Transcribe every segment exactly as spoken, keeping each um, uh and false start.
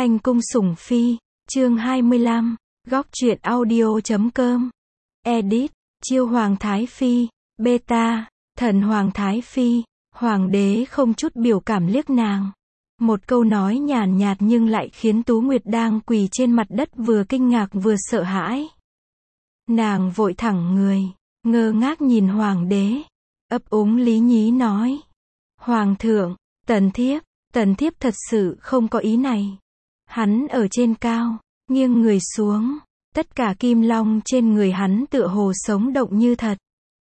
Thanh cung sủng phi, chương hai mươi lăm, góc truyện audio chấm com. Edit, chiêu hoàng thái phi, beta, thần hoàng thái phi, hoàng đế không chút biểu cảm liếc nàng. Một câu nói nhàn nhạt nhưng lại khiến Tú Nguyệt đang quỳ trên mặt đất vừa kinh ngạc vừa sợ hãi. Nàng vội thẳng người, ngơ ngác nhìn hoàng đế, ấp úng lý nhí nói. Hoàng thượng, tần thiếp, tần thiếp thật sự không có ý này. Hắn ở trên cao, nghiêng người xuống, tất cả kim long trên người hắn tựa hồ sống động như thật.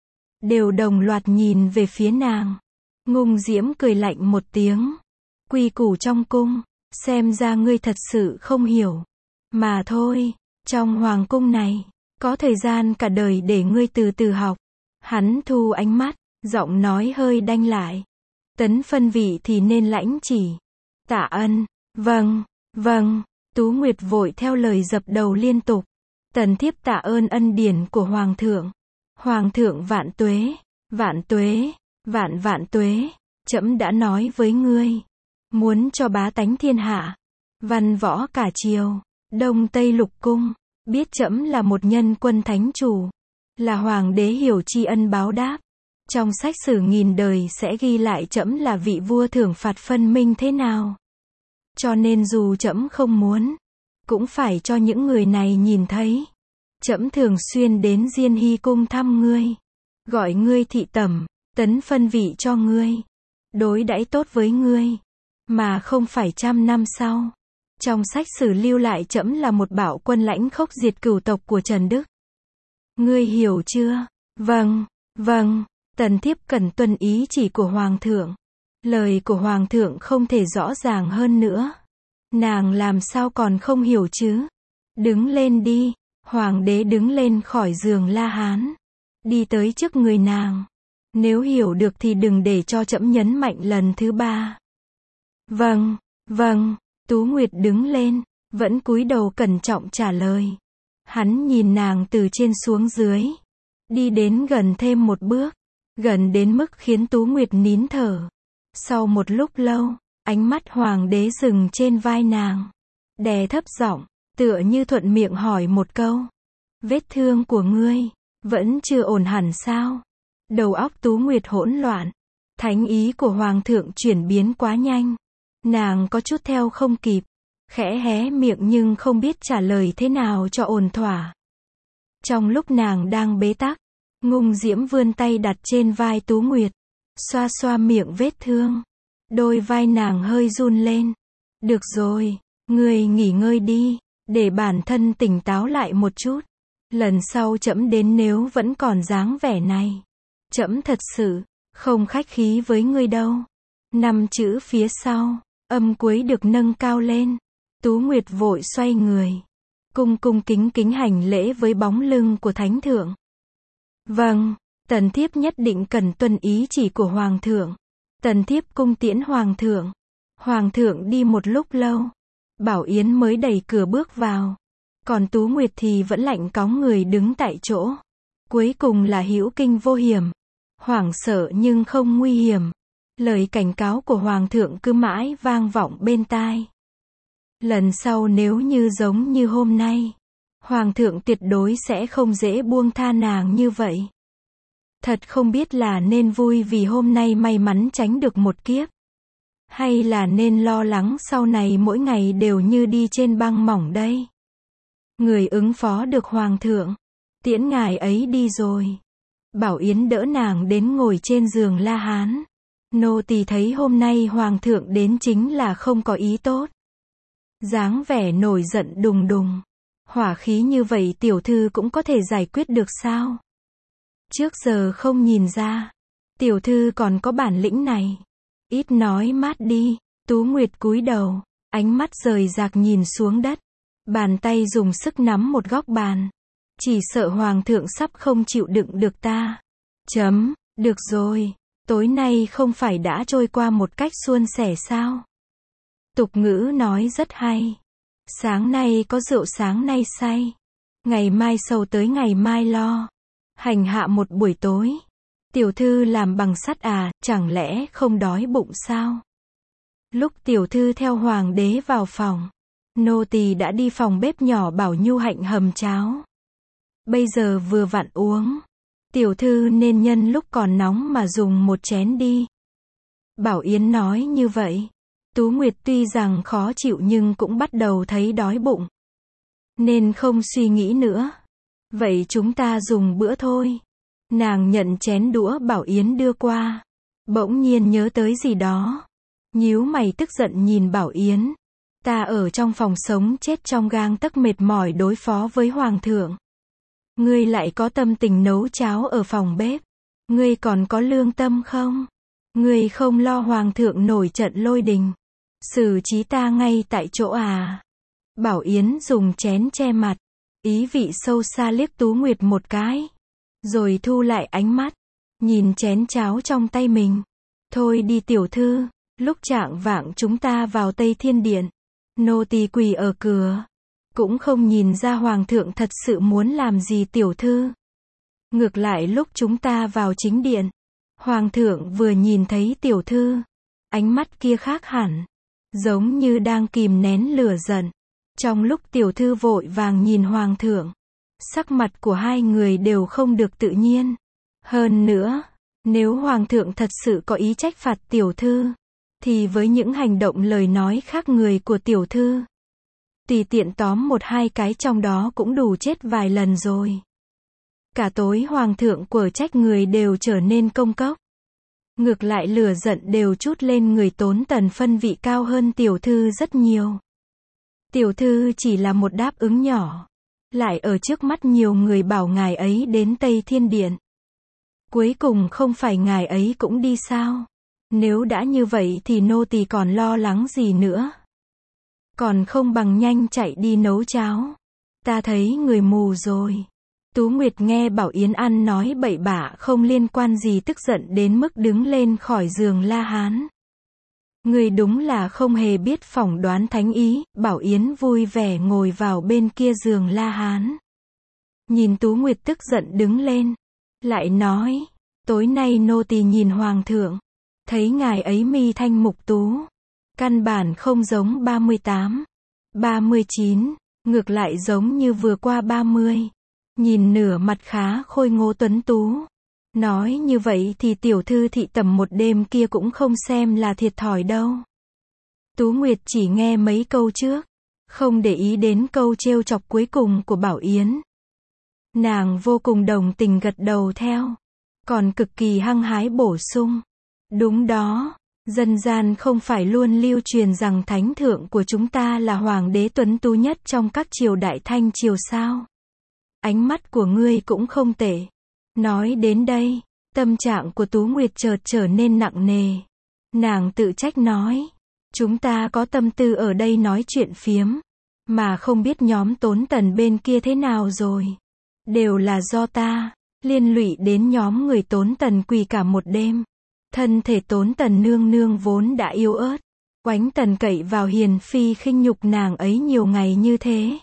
Đều đồng loạt nhìn về phía nàng. Ngung Diễm cười lạnh một tiếng. Quy củ trong cung, xem ra ngươi thật sự không hiểu. Mà thôi, trong hoàng cung này, có thời gian cả đời để ngươi từ từ học. Hắn thu ánh mắt, giọng nói hơi đanh lại. Tấn phân vị thì nên lãnh chỉ. Tạ ân, vâng, vâng, Tú Nguyệt vội theo lời dập đầu liên tục. Tần thiếp tạ ơn ân điển của hoàng thượng. Hoàng thượng vạn tuế, vạn tuế, vạn vạn tuế, trẫm đã nói với ngươi. Muốn cho bá tánh thiên hạ, văn võ cả triều, đông tây lục cung, biết trẫm là một nhân quân thánh chủ, là hoàng đế hiểu tri ân báo đáp. Trong sách sử nghìn đời sẽ ghi lại trẫm là vị vua thưởng phạt phân minh thế nào. Cho nên dù trẫm không muốn, cũng phải cho những người này nhìn thấy. Trẫm thường xuyên đến Diên Hy cung thăm ngươi, gọi ngươi thị tẩm, tấn phân vị cho ngươi, đối đãi tốt với ngươi, mà không phải trăm năm sau. Trong sách sử lưu lại trẫm là một bạo quân lãnh khốc diệt cửu tộc của Trần Đức. Ngươi hiểu chưa? Vâng, vâng, tần thiếp cần tuân ý chỉ của hoàng thượng. Lời của hoàng thượng không thể rõ ràng hơn nữa. Nàng làm sao còn không hiểu chứ? Đứng lên đi. Hoàng đế đứng lên khỏi giường La Hán, đi tới trước người nàng. Nếu hiểu được thì đừng để cho trẫm nhấn mạnh lần thứ ba. Vâng, vâng, Tú Nguyệt đứng lên, vẫn cúi đầu cẩn trọng trả lời. Hắn nhìn nàng từ trên xuống dưới, đi đến gần thêm một bước, gần đến mức khiến Tú Nguyệt nín thở. Sau một lúc lâu, ánh mắt hoàng đế dừng trên vai nàng, đè thấp giọng, tựa như thuận miệng hỏi một câu. Vết thương của ngươi, vẫn chưa ổn hẳn sao? Đầu óc Tú Nguyệt hỗn loạn. Thánh ý của hoàng thượng chuyển biến quá nhanh. Nàng có chút theo không kịp. Khẽ hé miệng nhưng không biết trả lời thế nào cho ổn thỏa. Trong lúc nàng đang bế tắc, Ngung Diễm vươn tay đặt trên vai Tú Nguyệt, xoa xoa miệng vết thương. Đôi vai nàng hơi run lên. Được rồi, ngươi nghỉ ngơi đi, để bản thân tỉnh táo lại một chút. Lần sau trẫm đến nếu vẫn còn dáng vẻ này, trẫm thật sự không khách khí với ngươi đâu. Năm chữ phía sau, âm cuối được nâng cao lên. Tú Nguyệt vội xoay người, cung cung kính kính hành lễ với bóng lưng của thánh thượng. Vâng, tần thiếp nhất định cần tuân ý chỉ của hoàng thượng. Tần thiếp cung tiễn hoàng thượng. Hoàng thượng đi một lúc lâu, Bảo Yến mới đẩy cửa bước vào. Còn Tú Nguyệt thì vẫn lạnh cóng người đứng tại chỗ. Cuối cùng là hữu kinh vô hiểm. Hoảng sợ nhưng không nguy hiểm. Lời cảnh cáo của hoàng thượng cứ mãi vang vọng bên tai. Lần sau nếu như giống như hôm nay, hoàng thượng tuyệt đối sẽ không dễ buông tha nàng như vậy. Thật không biết là nên vui vì hôm nay may mắn tránh được một kiếp, hay là nên lo lắng sau này mỗi ngày đều như đi trên băng mỏng đây. Người ứng phó được hoàng thượng, tiễn ngài ấy đi rồi. Bảo Yến đỡ nàng đến ngồi trên giường La Hán. Nô tỳ thấy hôm nay hoàng thượng đến chính là không có ý tốt. Dáng vẻ nổi giận đùng đùng. Hỏa khí như vậy tiểu thư cũng có thể giải quyết được sao? Trước giờ không nhìn ra, tiểu thư còn có bản lĩnh này. Ít nói mát đi. Tú Nguyệt cúi đầu, ánh mắt rời rạc nhìn xuống đất. Bàn tay dùng sức nắm một góc bàn. Chỉ sợ hoàng thượng sắp không chịu đựng được ta. Chấm, được rồi, tối nay không phải đã trôi qua một cách suôn sẻ sao? Tục ngữ nói rất hay. Sáng nay có rượu sáng nay say. Ngày mai sầu tới ngày mai lo. Hành hạ một buổi tối. Tiểu thư làm bằng sắt à, chẳng lẽ không đói bụng sao? Lúc tiểu thư theo hoàng đế vào phòng, nô tỳ đã đi phòng bếp nhỏ bảo Nhu Hạnh hầm cháo. Bây giờ vừa vặn uống. Tiểu thư nên nhân lúc còn nóng mà dùng một chén đi. Bảo Yến nói như vậy. Tú Nguyệt tuy rằng khó chịu nhưng cũng bắt đầu thấy đói bụng. Nên không suy nghĩ nữa. Vậy chúng ta dùng bữa thôi. Nàng nhận chén đũa Bảo Yến đưa qua. Bỗng nhiên nhớ tới gì đó. Nhíu mày tức giận nhìn Bảo Yến. Ta ở trong phòng sống chết trong gang tấc mệt mỏi đối phó với hoàng thượng. Ngươi lại có tâm tình nấu cháo ở phòng bếp. Ngươi còn có lương tâm không? Ngươi không lo hoàng thượng nổi trận lôi đình. Xử trí ta ngay tại chỗ à? Bảo Yến dùng chén che mặt. Ý vị sâu xa liếc Tú Nguyệt một cái. Rồi thu lại ánh mắt. Nhìn chén cháo trong tay mình. Thôi đi tiểu thư. Lúc chạng vạng chúng ta vào Tây Thiên Điện. Nô tỳ quỳ ở cửa. Cũng không nhìn ra hoàng thượng thật sự muốn làm gì tiểu thư. Ngược lại lúc chúng ta vào chính điện. Hoàng thượng vừa nhìn thấy tiểu thư. Ánh mắt kia khác hẳn. Giống như đang kìm nén lửa giận. Trong lúc tiểu thư vội vàng nhìn hoàng thượng. Sắc mặt của hai người đều không được tự nhiên. Hơn nữa, nếu hoàng thượng thật sự có ý trách phạt tiểu thư. Thì với những hành động lời nói khác người của tiểu thư. Tùy tiện tóm một hai cái trong đó cũng đủ chết vài lần rồi. Cả tối hoàng thượng quở trách người đều trở nên công cốc. Ngược lại lửa giận đều chút lên người Tốn Tần phân vị cao hơn tiểu thư rất nhiều. Tiểu thư chỉ là một đáp ứng nhỏ. Lại ở trước mắt nhiều người bảo ngài ấy đến Tây Thiên Điện. Cuối cùng không phải ngài ấy cũng đi sao? Nếu đã như vậy thì nô tỳ còn lo lắng gì nữa? Còn không bằng nhanh chạy đi nấu cháo. Ta thấy người mù rồi. Tú Nguyệt nghe Bảo Yến ăn nói bậy bạ không liên quan gì tức giận đến mức đứng lên khỏi giường la hán. Người đúng là không hề biết phỏng đoán thánh ý. Bảo Yến vui vẻ ngồi vào bên kia giường la hán. Nhìn Tú Nguyệt tức giận đứng lên. Lại nói, tối nay nô tỳ nhìn hoàng thượng. Thấy ngài ấy mi thanh mục tú. Căn bản không giống ba mươi tám, ba mươi chín, ngược lại giống như vừa qua ba mươi. Nhìn nửa mặt khá khôi ngô tuấn tú. Nói như vậy thì tiểu thư thị tầm một đêm kia cũng không xem là thiệt thòi đâu. Tú Nguyệt chỉ nghe mấy câu trước. Không để ý đến câu trêu chọc cuối cùng của Bảo Yến. Nàng vô cùng đồng tình gật đầu theo. Còn cực kỳ hăng hái bổ sung. Đúng đó. Dân gian không phải luôn lưu truyền rằng thánh thượng của chúng ta là hoàng đế tuấn tú nhất trong các triều đại Thanh triều sao? Ánh mắt của ngươi cũng không tệ. Nói đến đây, tâm trạng của Tú Nguyệt chợt trở nên nặng nề. Nàng tự trách nói, chúng ta có tâm tư ở đây nói chuyện phiếm, mà không biết nhóm Tốn Tần bên kia thế nào rồi. Đều là do ta, liên lụy đến nhóm người Tốn Tần quỳ cả một đêm. Thân thể Tốn Tần nương nương vốn đã yếu ớt. Oánh Tần cậy vào hiền phi khinh nhục nàng ấy nhiều ngày như thế.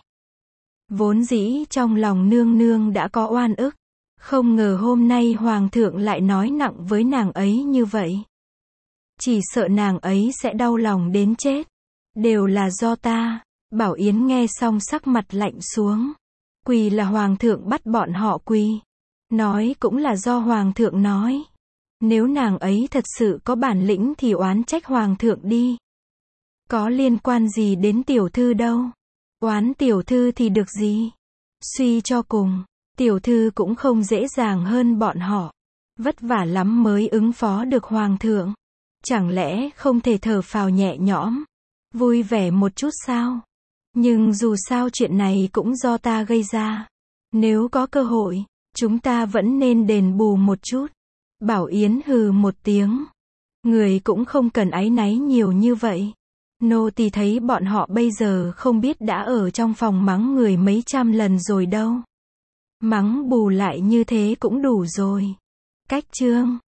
Vốn dĩ trong lòng nương nương đã có oan ức. Không ngờ hôm nay hoàng thượng lại nói nặng với nàng ấy như vậy. Chỉ sợ nàng ấy sẽ đau lòng đến chết. Đều là do ta. Bảo Yến nghe xong sắc mặt lạnh xuống. Quỳ là hoàng thượng bắt bọn họ quỳ. Nói cũng là do hoàng thượng nói. Nếu nàng ấy thật sự có bản lĩnh thì oán trách hoàng thượng đi. Có liên quan gì đến tiểu thư đâu. Oán tiểu thư thì được gì. Suy cho cùng, tiểu thư cũng không dễ dàng hơn bọn họ. Vất vả lắm mới ứng phó được hoàng thượng. Chẳng lẽ không thể thở phào nhẹ nhõm, vui vẻ một chút sao? Nhưng dù sao chuyện này cũng do ta gây ra. Nếu có cơ hội, chúng ta vẫn nên đền bù một chút. Bảo Yến hừ một tiếng. Người cũng không cần áy náy nhiều như vậy. Nô tỳ thấy bọn họ bây giờ không biết đã ở trong phòng mắng người mấy trăm lần rồi đâu. Mắng bù lại như thế cũng đủ rồi. Cách chương